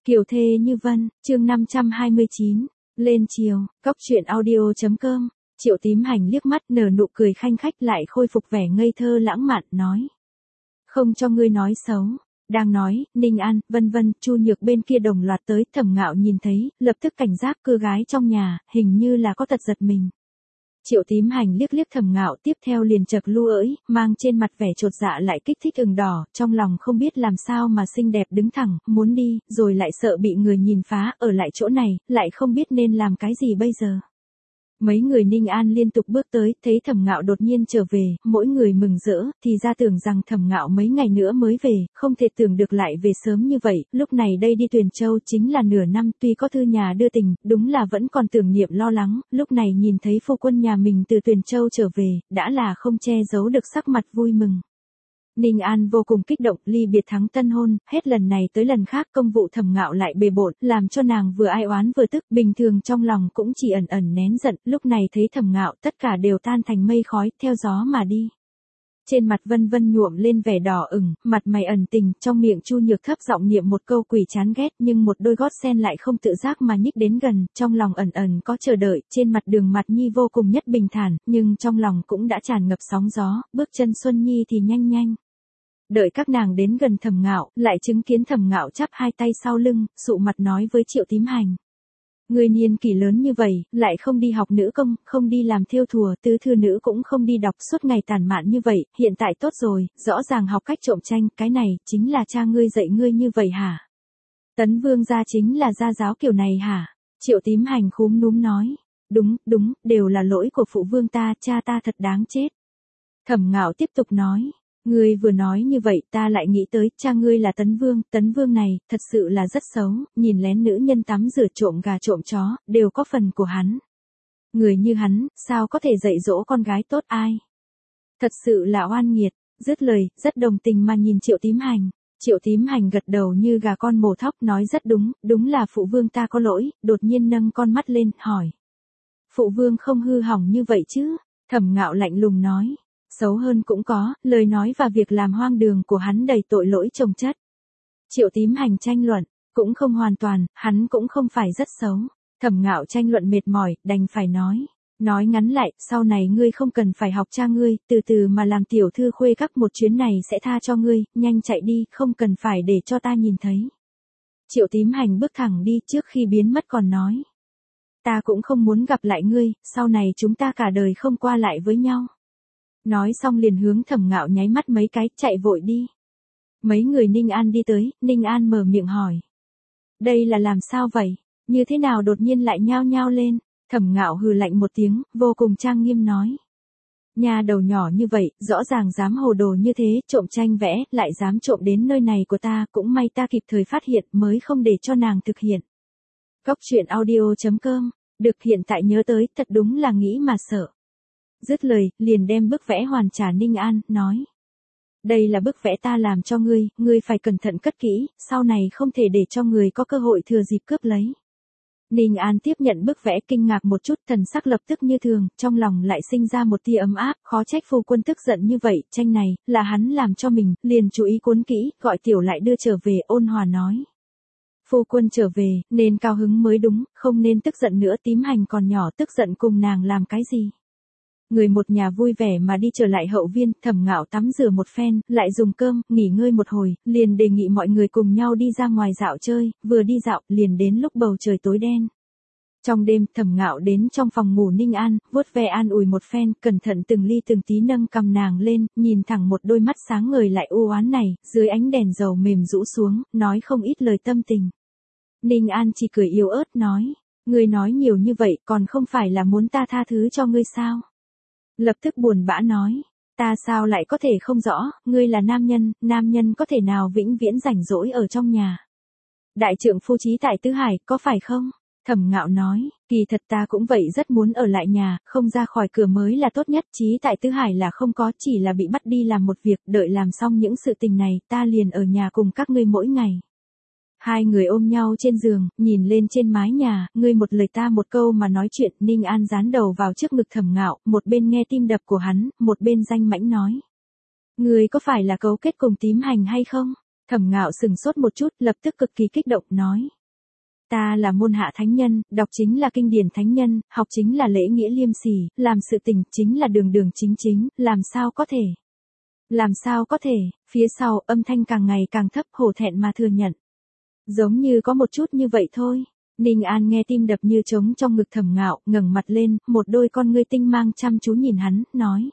Kiều thê như vân, chương 529, lên chiều, cóc truyện audio.com. Triệu Tím Hành liếc mắt nở nụ cười khanh khách lại khôi phục vẻ ngây thơ lãng mạn, nói. Không cho ngươi nói xấu. Đang nói, Ninh An, vân vân, Chu Nhược bên kia đồng loạt tới, Thẩm Ngạo nhìn thấy, lập tức cảnh giác, cưa gái trong nhà, hình như là có tật giật mình. Triệu Tím Hành liếc liếc Thẩm Ngạo, tiếp theo liền chợt lu ỡi, mang trên mặt vẻ chột dạ lại kích thích ửng đỏ, trong lòng không biết làm sao mà xinh đẹp đứng thẳng, muốn đi, rồi lại sợ bị người nhìn phá, ở lại chỗ này, lại không biết nên làm cái gì bây giờ. Mấy người Ninh An liên tục bước tới, thấy Thẩm Ngạo đột nhiên trở về, mỗi người mừng rỡ, thì ra tưởng rằng Thẩm Ngạo mấy ngày nữa mới về, không thể tưởng được lại về sớm như vậy, lúc này đây đi Tuyền Châu chính là nửa năm, tuy có thư nhà đưa tình, đúng là vẫn còn tưởng niệm lo lắng, lúc này nhìn thấy phu quân nhà mình từ Tuyền Châu trở về, đã là không che giấu được sắc mặt vui mừng. Ninh An vô cùng kích động, ly biệt thắng tân hôn, hết lần này tới lần khác công vụ Thẩm Ngạo lại bề bộn, làm cho nàng vừa ai oán vừa tức, bình thường trong lòng cũng chỉ ẩn ẩn nén giận, lúc này thấy Thẩm Ngạo tất cả đều tan thành mây khói, theo gió mà đi. Trên mặt vân vân nhuộm lên vẻ đỏ ửng, mặt mày ẩn tình, trong miệng Chu Nhược thấp giọng niệm một câu quỷ chán ghét, nhưng một đôi gót sen lại không tự giác mà nhích đến gần, trong lòng ẩn ẩn có chờ đợi, trên mặt Đường Mặt Nhi vô cùng nhất bình thản, nhưng trong lòng cũng đã tràn ngập sóng gió, bước chân Xuân Nhi thì nhanh nhanh. Đợi các nàng đến gần Thẩm Ngạo, lại chứng kiến Thẩm Ngạo chắp hai tay sau lưng, sụ mặt nói với Triệu Tím Hành. Người niên kỷ lớn như vậy, lại không đi học nữ công, không đi làm thêu thùa, tứ thư nữ cũng không đi đọc, suốt ngày tản mạn như vậy, hiện tại tốt rồi, rõ ràng học cách trộm tranh, cái này, chính là cha ngươi dạy ngươi như vậy hả? Tấn Vương gia chính là gia giáo kiểu này hả? Triệu Tím Hành khúm núm nói. Đúng, đều là lỗi của phụ vương ta, cha ta thật đáng chết. Thẩm Ngạo tiếp tục nói. Ngươi vừa nói như vậy ta lại nghĩ tới, cha ngươi là Tấn Vương này, thật sự là rất xấu, nhìn lén nữ nhân tắm rửa trộm gà trộm chó, đều có phần của hắn. Người như hắn, sao có thể dạy dỗ con gái tốt ai? Thật sự là oan nghiệt, dứt lời, rất đồng tình mà nhìn Triệu Tím Hành. Triệu Tím Hành gật đầu như gà con mổ thóc, nói rất đúng là phụ vương ta có lỗi, đột nhiên nâng con mắt lên, hỏi. Phụ vương không hư hỏng như vậy chứ? Thẩm Ngạo lạnh lùng nói. Xấu hơn cũng có, lời nói và việc làm hoang đường của hắn đầy tội lỗi chồng chất. Triệu Tím Hành tranh luận, cũng không hoàn toàn, hắn cũng không phải rất xấu. Thẩm Ngạo tranh luận mệt mỏi, đành phải nói. Nói ngắn lại, sau này ngươi không cần phải học cha ngươi, từ từ mà làm tiểu thư khuê các, một chuyến này sẽ tha cho ngươi, nhanh chạy đi, không cần phải để cho ta nhìn thấy. Triệu Tím Hành bước thẳng đi, trước khi biến mất còn nói. Ta cũng không muốn gặp lại ngươi, sau này chúng ta cả đời không qua lại với nhau. Nói xong liền hướng Thẩm Ngạo nháy mắt mấy cái, chạy vội đi. Mấy người Ninh An đi tới, Ninh An mở miệng hỏi. Đây là làm sao vậy? Như thế nào đột nhiên lại nhao nhao lên? Thẩm Ngạo hừ lạnh một tiếng, vô cùng trang nghiêm nói. Nhà đầu nhỏ như vậy, rõ ràng dám hồ đồ như thế, trộm tranh vẽ, lại dám trộm đến nơi này của ta, cũng may ta kịp thời phát hiện mới không để cho nàng thực hiện. Cóc truyện audio.com, được hiện tại nhớ tới, thật đúng là nghĩ mà sợ. Dứt lời, liền đem bức vẽ hoàn trả Ninh An, nói. Đây là bức vẽ ta làm cho ngươi, ngươi phải cẩn thận cất kỹ, sau này không thể để cho người có cơ hội thừa dịp cướp lấy. Ninh An tiếp nhận bức vẽ kinh ngạc một chút, thần sắc lập tức như thường, trong lòng lại sinh ra một tia ấm áp, khó trách phu quân tức giận như vậy, tranh này, là hắn làm cho mình, liền chú ý cuốn kỹ, gọi tiểu lại đưa trở về, ôn hòa nói. Phu quân trở về, nên cao hứng mới đúng, không nên tức giận nữa, Tím Hành còn nhỏ tức giận cùng nàng làm cái gì. Người một nhà vui vẻ mà đi trở lại hậu viên, Thẩm Ngạo tắm rửa một phen, lại dùng cơm, nghỉ ngơi một hồi, liền đề nghị mọi người cùng nhau đi ra ngoài dạo chơi, vừa đi dạo, liền đến lúc bầu trời tối đen. Trong đêm, Thẩm Ngạo đến trong phòng ngủ Ninh An, vuốt ve an ủi một phen, cẩn thận từng ly từng tí nâng cầm nàng lên, nhìn thẳng một đôi mắt sáng ngời lại u oán này, dưới ánh đèn dầu mềm rũ xuống, nói không ít lời tâm tình. Ninh An chỉ cười yếu ớt nói, ngươi nói nhiều như vậy, còn không phải là muốn ta tha thứ cho ngươi sao? Lập tức buồn bã nói, ta sao lại có thể không rõ, ngươi là nam nhân có thể nào vĩnh viễn rảnh rỗi ở trong nhà. Đại trượng phu chí tại tứ hải, có phải không? Thẩm Ngạo nói, kỳ thật ta cũng vậy, rất muốn ở lại nhà, không ra khỏi cửa mới là tốt nhất, chí tại tứ hải là không có, chỉ là bị bắt đi làm một việc, đợi làm xong những sự tình này, ta liền ở nhà cùng các ngươi mỗi ngày. Hai người ôm nhau trên giường, nhìn lên trên mái nhà, ngươi một lời ta một câu mà nói chuyện, Ninh An dán đầu vào trước ngực Thẩm Ngạo, một bên nghe tim đập của hắn, một bên danh mãnh nói. Ngươi có phải là cấu kết cùng Tím Hành hay không? Thẩm Ngạo sừng sốt một chút, lập tức cực kỳ kích động, nói. Ta là môn hạ thánh nhân, đọc chính là kinh điển thánh nhân, học chính là lễ nghĩa liêm sỉ, làm sự tình chính là đường đường chính chính, làm sao có thể? Làm sao có thể? Phía sau âm thanh càng ngày càng thấp, hổ thẹn mà thừa nhận. Giống như có một chút như vậy thôi. Ninh An nghe tim đập như trống trong ngực Thẩm Ngạo, ngẩng mặt lên, một đôi con ngươi tinh mang chăm chú nhìn hắn, nói.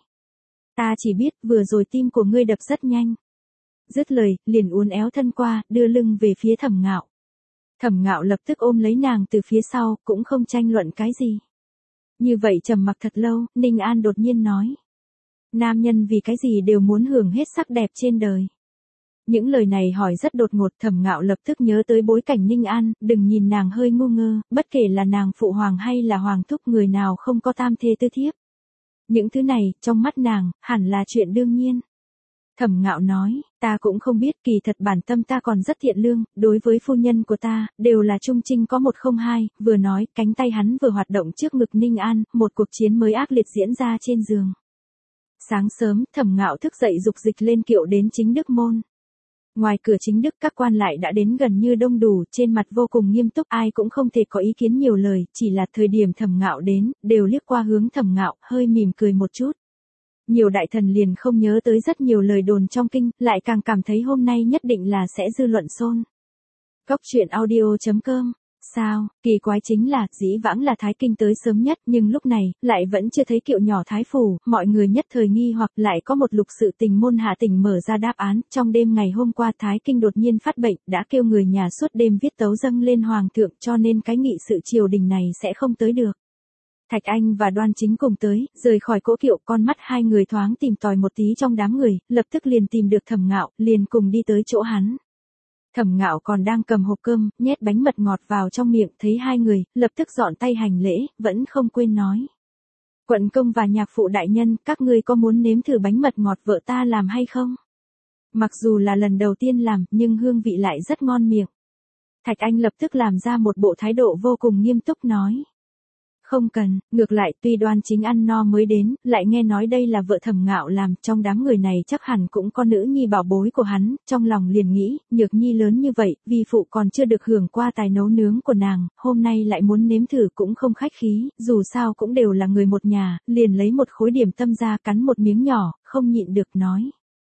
Ta chỉ biết vừa rồi tim của ngươi đập rất nhanh. Dứt lời, liền uốn éo thân qua, đưa lưng về phía Thẩm Ngạo. Thẩm Ngạo lập tức ôm lấy nàng từ phía sau, cũng không tranh luận cái gì. Như vậy trầm mặc thật lâu, Ninh An đột nhiên nói. Nam nhân vì cái gì đều muốn hưởng hết sắc đẹp trên đời. Những lời này hỏi rất đột ngột, Thẩm Ngạo lập tức nhớ tới bối cảnh Ninh An, đừng nhìn nàng hơi ngu ngơ, bất kể là nàng phụ hoàng hay là hoàng thúc, người nào không có tam thê tư thiếp. Những thứ này, trong mắt nàng, hẳn là chuyện đương nhiên. Thẩm Ngạo nói, ta cũng không biết, kỳ thật bản tâm ta còn rất thiện lương, đối với phu nhân của ta, đều là trung trinh có 102, vừa nói, cánh tay hắn vừa hoạt động trước ngực Ninh An, một cuộc chiến mới ác liệt diễn ra trên giường. Sáng sớm, Thẩm Ngạo thức dậy dục dịch lên kiệu đến Chính Đức môn. Ngoài cửa Chính Đức các quan lại đã đến gần như đông đủ, trên mặt vô cùng nghiêm túc, ai cũng không thể có ý kiến nhiều lời, chỉ là thời điểm Thẩm Ngạo đến, đều liếc qua hướng Thẩm Ngạo, hơi mỉm cười một chút. Nhiều đại thần liền không nhớ tới rất nhiều lời đồn trong kinh, lại càng cảm thấy hôm nay nhất định là sẽ dư luận xôn. Góc truyện audio.com. Sao, kỳ quái chính là, dĩ vãng là Thái Kinh tới sớm nhất, nhưng lúc này, lại vẫn chưa thấy kiệu nhỏ Thái Phủ, mọi người nhất thời nghi hoặc lại có một lục sự tình môn hạ tỉnh mở ra đáp án, trong đêm ngày hôm qua Thái Kinh đột nhiên phát bệnh, đã kêu người nhà suốt đêm viết tấu dâng lên Hoàng thượng, cho nên cái nghị sự triều đình này sẽ không tới được. Thạch Anh và Đoan Chính cùng tới, rời khỏi cỗ kiệu, con mắt hai người thoáng tìm tòi một tí trong đám người, lập tức liền tìm được Thẩm Ngạo, liền cùng đi tới chỗ hắn. Thẩm Ngạo còn đang cầm hộp cơm, nhét bánh mật ngọt vào trong miệng, thấy hai người, lập tức dọn tay hành lễ, vẫn không quên nói. Quận công và nhạc phụ đại nhân, các ngươi có muốn nếm thử bánh mật ngọt vợ ta làm hay không? Mặc dù là lần đầu tiên làm, nhưng hương vị lại rất ngon miệng. Thạch Anh lập tức làm ra một bộ thái độ vô cùng nghiêm túc nói. Không cần, ngược lại tuy Đoan Chính ăn no mới đến, lại nghe nói đây là vợ Thẩm Ngạo làm, trong đám người này chắc hẳn cũng có nữ nhi bảo bối của hắn, trong lòng liền nghĩ, nhược nhi lớn như vậy, vi phụ còn chưa được hưởng qua tài nấu nướng của nàng, hôm nay lại muốn nếm thử cũng không khách khí, dù sao cũng đều là người một nhà, liền lấy một khối điểm tâm ra cắn một miếng nhỏ, không nhịn được nói.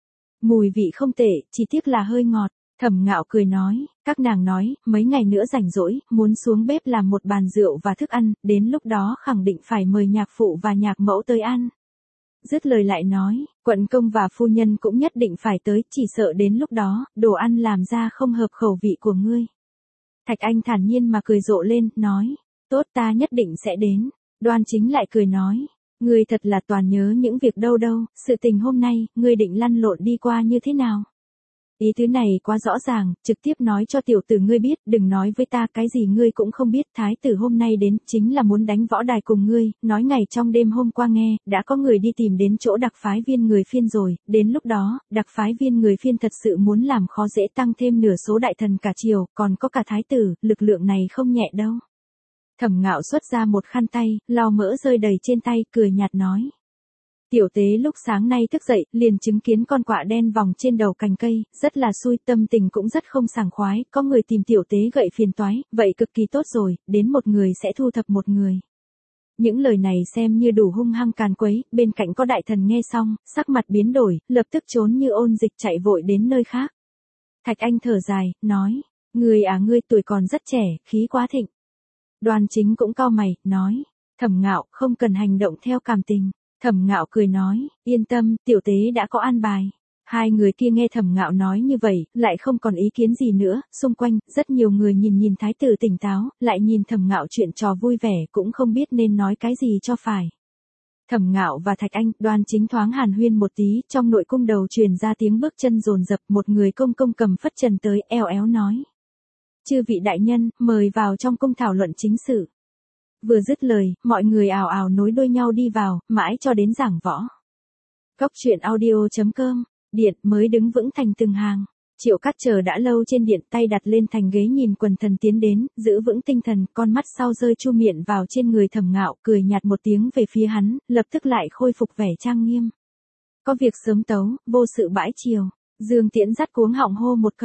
Mùi vị không tệ, chỉ tiếc là hơi ngọt. Thẩm Ngạo cười nói, các nàng nói, mấy ngày nữa rảnh rỗi, muốn xuống bếp làm một bàn rượu và thức ăn, đến lúc đó khẳng định phải mời nhạc phụ và nhạc mẫu tới ăn. Dứt lời lại nói, quận công và phu nhân cũng nhất định phải tới, chỉ sợ đến lúc đó, đồ ăn làm ra không hợp khẩu vị của ngươi. Thạch Anh thản nhiên mà cười rộ lên, nói, tốt ta nhất định sẽ đến. Đoan Chính lại cười nói, ngươi thật là toàn nhớ những việc đâu, sự tình hôm nay, ngươi định lăn lộn đi qua như thế nào? Ý thứ này quá rõ ràng, trực tiếp nói cho tiểu tử ngươi biết, đừng nói với ta cái gì ngươi cũng không biết, thái tử hôm nay đến, chính là muốn đánh võ đài cùng ngươi, nói ngày trong đêm hôm qua nghe, đã có người đi tìm đến chỗ đặc phái viên người phiên rồi, đến lúc đó, đặc phái viên người phiên thật sự muốn làm khó dễ tăng thêm nửa số đại thần cả triều, còn có cả thái tử, lực lượng này không nhẹ đâu. Thẩm Ngạo xuất ra một khăn tay, lau mỡ rơi đầy trên tay, cười nhạt nói. Tiểu tế lúc sáng nay thức dậy, liền chứng kiến con quạ đen vòng trên đầu cành cây, rất là xui, tâm tình cũng rất không sảng khoái, có người tìm tiểu tế gậy phiền toái, vậy cực kỳ tốt rồi, đến một người sẽ thu thập một người. Những lời này xem như đủ hung hăng càn quấy, bên cạnh có đại thần nghe xong, sắc mặt biến đổi, lập tức trốn như ôn dịch chạy vội đến nơi khác. Thạch Anh thở dài, nói, ngươi tuổi còn rất trẻ, khí quá thịnh. Đoan Chính cũng cau mày, nói, Thẩm Ngạo, không cần hành động theo cảm tình. Thẩm Ngạo cười nói, yên tâm, tiểu tế đã có an bài. Hai người kia nghe Thẩm Ngạo nói như vậy, lại không còn ý kiến gì nữa, xung quanh, rất nhiều người nhìn thái tử tỉnh táo, lại nhìn Thẩm Ngạo chuyện trò vui vẻ, cũng không biết nên nói cái gì cho phải. Thẩm Ngạo và Thạch Anh, Đoan Chính thoáng hàn huyên một tí, trong nội cung đầu truyền ra tiếng bước chân dồn dập, một người công cầm phất trần tới, eo éo nói. Chư vị đại nhân, mời vào trong cung thảo luận chính sự. Vừa dứt lời, mọi người ào ào nối đuôi nhau đi vào, mãi cho đến giảng võ. Góc truyện audio.com, điện mới đứng vững thành từng hàng. Triệu Cát chờ đã lâu trên điện, tay đặt lên thành ghế nhìn quần thần tiến đến, giữ vững tinh thần, con mắt sau rơi chu miệng vào trên người Thẩm Ngạo, cười nhạt một tiếng về phía hắn, lập tức lại khôi phục vẻ trang nghiêm. Có việc sớm tấu, vô sự bãi chiều. Dương Tiễn dắt cuống họng hô một câu.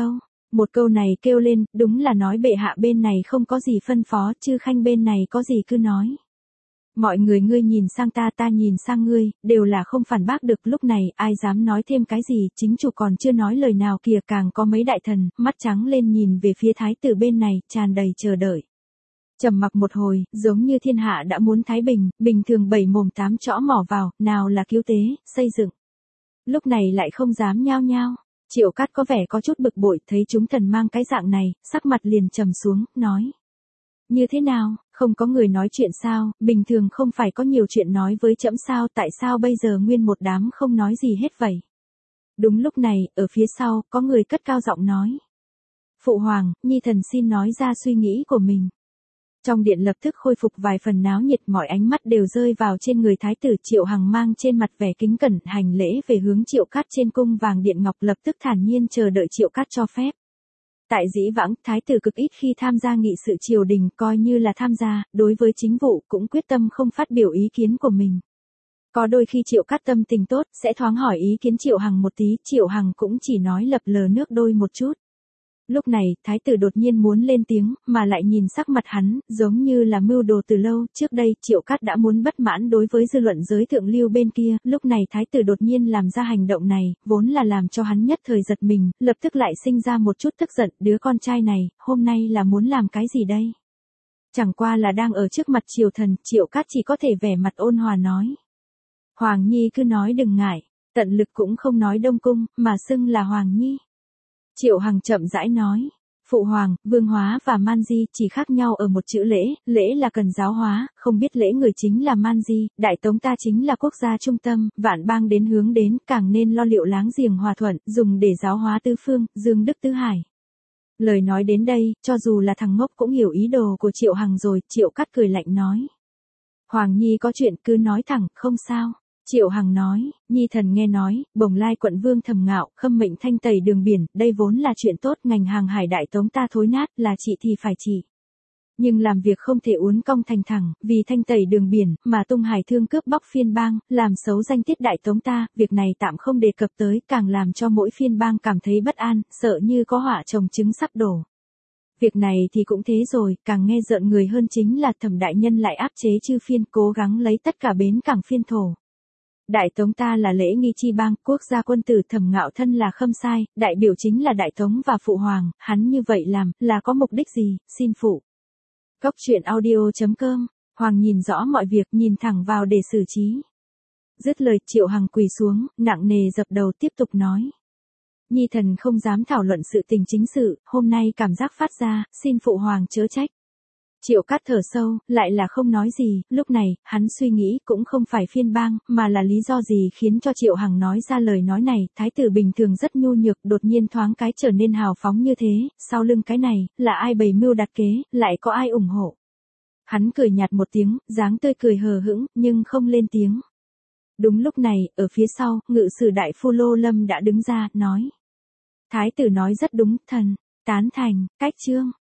Một câu này kêu lên, đúng là nói bệ hạ bên này không có gì phân phó, Chư Khanh bên này có gì cứ nói. Mọi người ngươi nhìn sang ta, ta nhìn sang ngươi, đều là không phản bác được. Lúc này ai dám nói thêm cái gì, chính chủ còn chưa nói lời nào kìa, càng có mấy đại thần, mắt trắng lên nhìn về phía thái tử bên này, tràn đầy chờ đợi. Trầm mặc một hồi, giống như thiên hạ đã muốn thái bình, bình thường bảy mồm tám chõ mỏ vào, nào là cứu tế, xây dựng. Lúc này lại không dám nhao nhao. Triệu Cát có vẻ có chút bực bội, thấy chúng thần mang cái dạng này, sắc mặt liền trầm xuống, nói. Như thế nào, không có người nói chuyện sao, bình thường không phải có nhiều chuyện nói với trẫm sao, tại sao bây giờ nguyên một đám không nói gì hết vậy? Đúng lúc này, ở phía sau, có người cất cao giọng nói. Phụ hoàng, nhi thần xin nói ra suy nghĩ của mình. Trong điện lập tức khôi phục vài phần náo nhiệt, mọi ánh mắt đều rơi vào trên người thái tử. Triệu Hằng mang trên mặt vẻ kính cẩn, hành lễ về hướng Triệu Cát trên cung vàng điện ngọc, lập tức thản nhiên chờ đợi Triệu Cát cho phép. Tại dĩ vãng, thái tử cực ít khi tham gia nghị sự triều đình, coi như là tham gia, đối với chính vụ cũng quyết tâm không phát biểu ý kiến của mình. Có đôi khi Triệu Cát tâm tình tốt, sẽ thoáng hỏi ý kiến Triệu Hằng một tí, Triệu Hằng cũng chỉ nói lập lờ nước đôi một chút. Lúc này, thái tử đột nhiên muốn lên tiếng, mà lại nhìn sắc mặt hắn, giống như là mưu đồ từ lâu. Trước đây, Triệu Cát đã muốn bất mãn đối với dư luận giới thượng lưu bên kia, lúc này thái tử đột nhiên làm ra hành động này, vốn là làm cho hắn nhất thời giật mình, lập tức lại sinh ra một chút tức giận, đứa con trai này, hôm nay là muốn làm cái gì đây? Chẳng qua là đang ở trước mặt triều thần, Triệu Cát chỉ có thể vẻ mặt ôn hòa nói. Hoàng Nhi cứ nói đừng ngại, tận lực cũng không nói Đông Cung, mà xưng là Hoàng Nhi. Triệu Hằng chậm rãi nói, Phụ Hoàng, Vương Hóa và Man Di chỉ khác nhau ở một chữ lễ, lễ là cần giáo hóa, không biết lễ người chính là Man Di, Đại Tống ta chính là quốc gia trung tâm, vạn bang đến hướng đến, càng nên lo liệu láng giềng hòa thuận, dùng để giáo hóa tứ phương, dương đức tứ hải. Lời nói đến đây, cho dù là thằng ngốc cũng hiểu ý đồ của Triệu Hằng rồi, Triệu Cát cười lạnh nói. Hoàng Nhi có chuyện cứ nói thẳng, không sao. Triệu Hằng nói, nhi thần nghe nói, Bồng Lai quận vương Thẩm Ngạo, khâm mệnh thanh tẩy đường biển, đây vốn là chuyện tốt, ngành hàng hải Đại Tống ta thối nát, là trị thì phải trị. Nhưng làm việc không thể uốn cong thành thẳng, vì thanh tẩy đường biển, mà tung hải thương cướp bóc phiên bang, làm xấu danh tiết Đại Tống ta, việc này tạm không đề cập tới, càng làm cho mỗi phiên bang cảm thấy bất an, sợ như có họa chồng trứng sắp đổ. Việc này thì cũng thế rồi, càng nghe rợn người hơn chính là Thẩm đại nhân lại áp chế chư phiên, cố gắng lấy tất cả bến cảng phiên thổ. Đại Tống ta là lễ nghi chi bang, quốc gia quân tử Thẩm Ngạo thân là khâm sai, đại biểu chính là Đại Tống và Phụ Hoàng, hắn như vậy làm, là có mục đích gì, xin phụ. Cốc truyện audio.com, Hoàng nhìn rõ mọi việc, nhìn thẳng vào để xử trí. Dứt lời, Triệu Hằng quỳ xuống, nặng nề dập đầu tiếp tục nói. Nhi thần không dám thảo luận sự tình chính sự, hôm nay cảm giác phát ra, xin Phụ Hoàng chớ trách. Triệu Cát thở sâu, lại là không nói gì, lúc này, hắn suy nghĩ cũng không phải phiên bang, mà là lý do gì khiến cho Triệu Hằng nói ra lời nói này, thái tử bình thường rất nhu nhược, đột nhiên thoáng cái trở nên hào phóng như thế, sau lưng cái này, là ai bày mưu đặt kế, lại có ai ủng hộ. Hắn cười nhạt một tiếng, dáng tươi cười hờ hững, nhưng không lên tiếng. Đúng lúc này, ở phía sau, ngự sử đại phu Lô Lâm đã đứng ra, nói. Thái tử nói rất đúng, thần, tán thành, cách chương.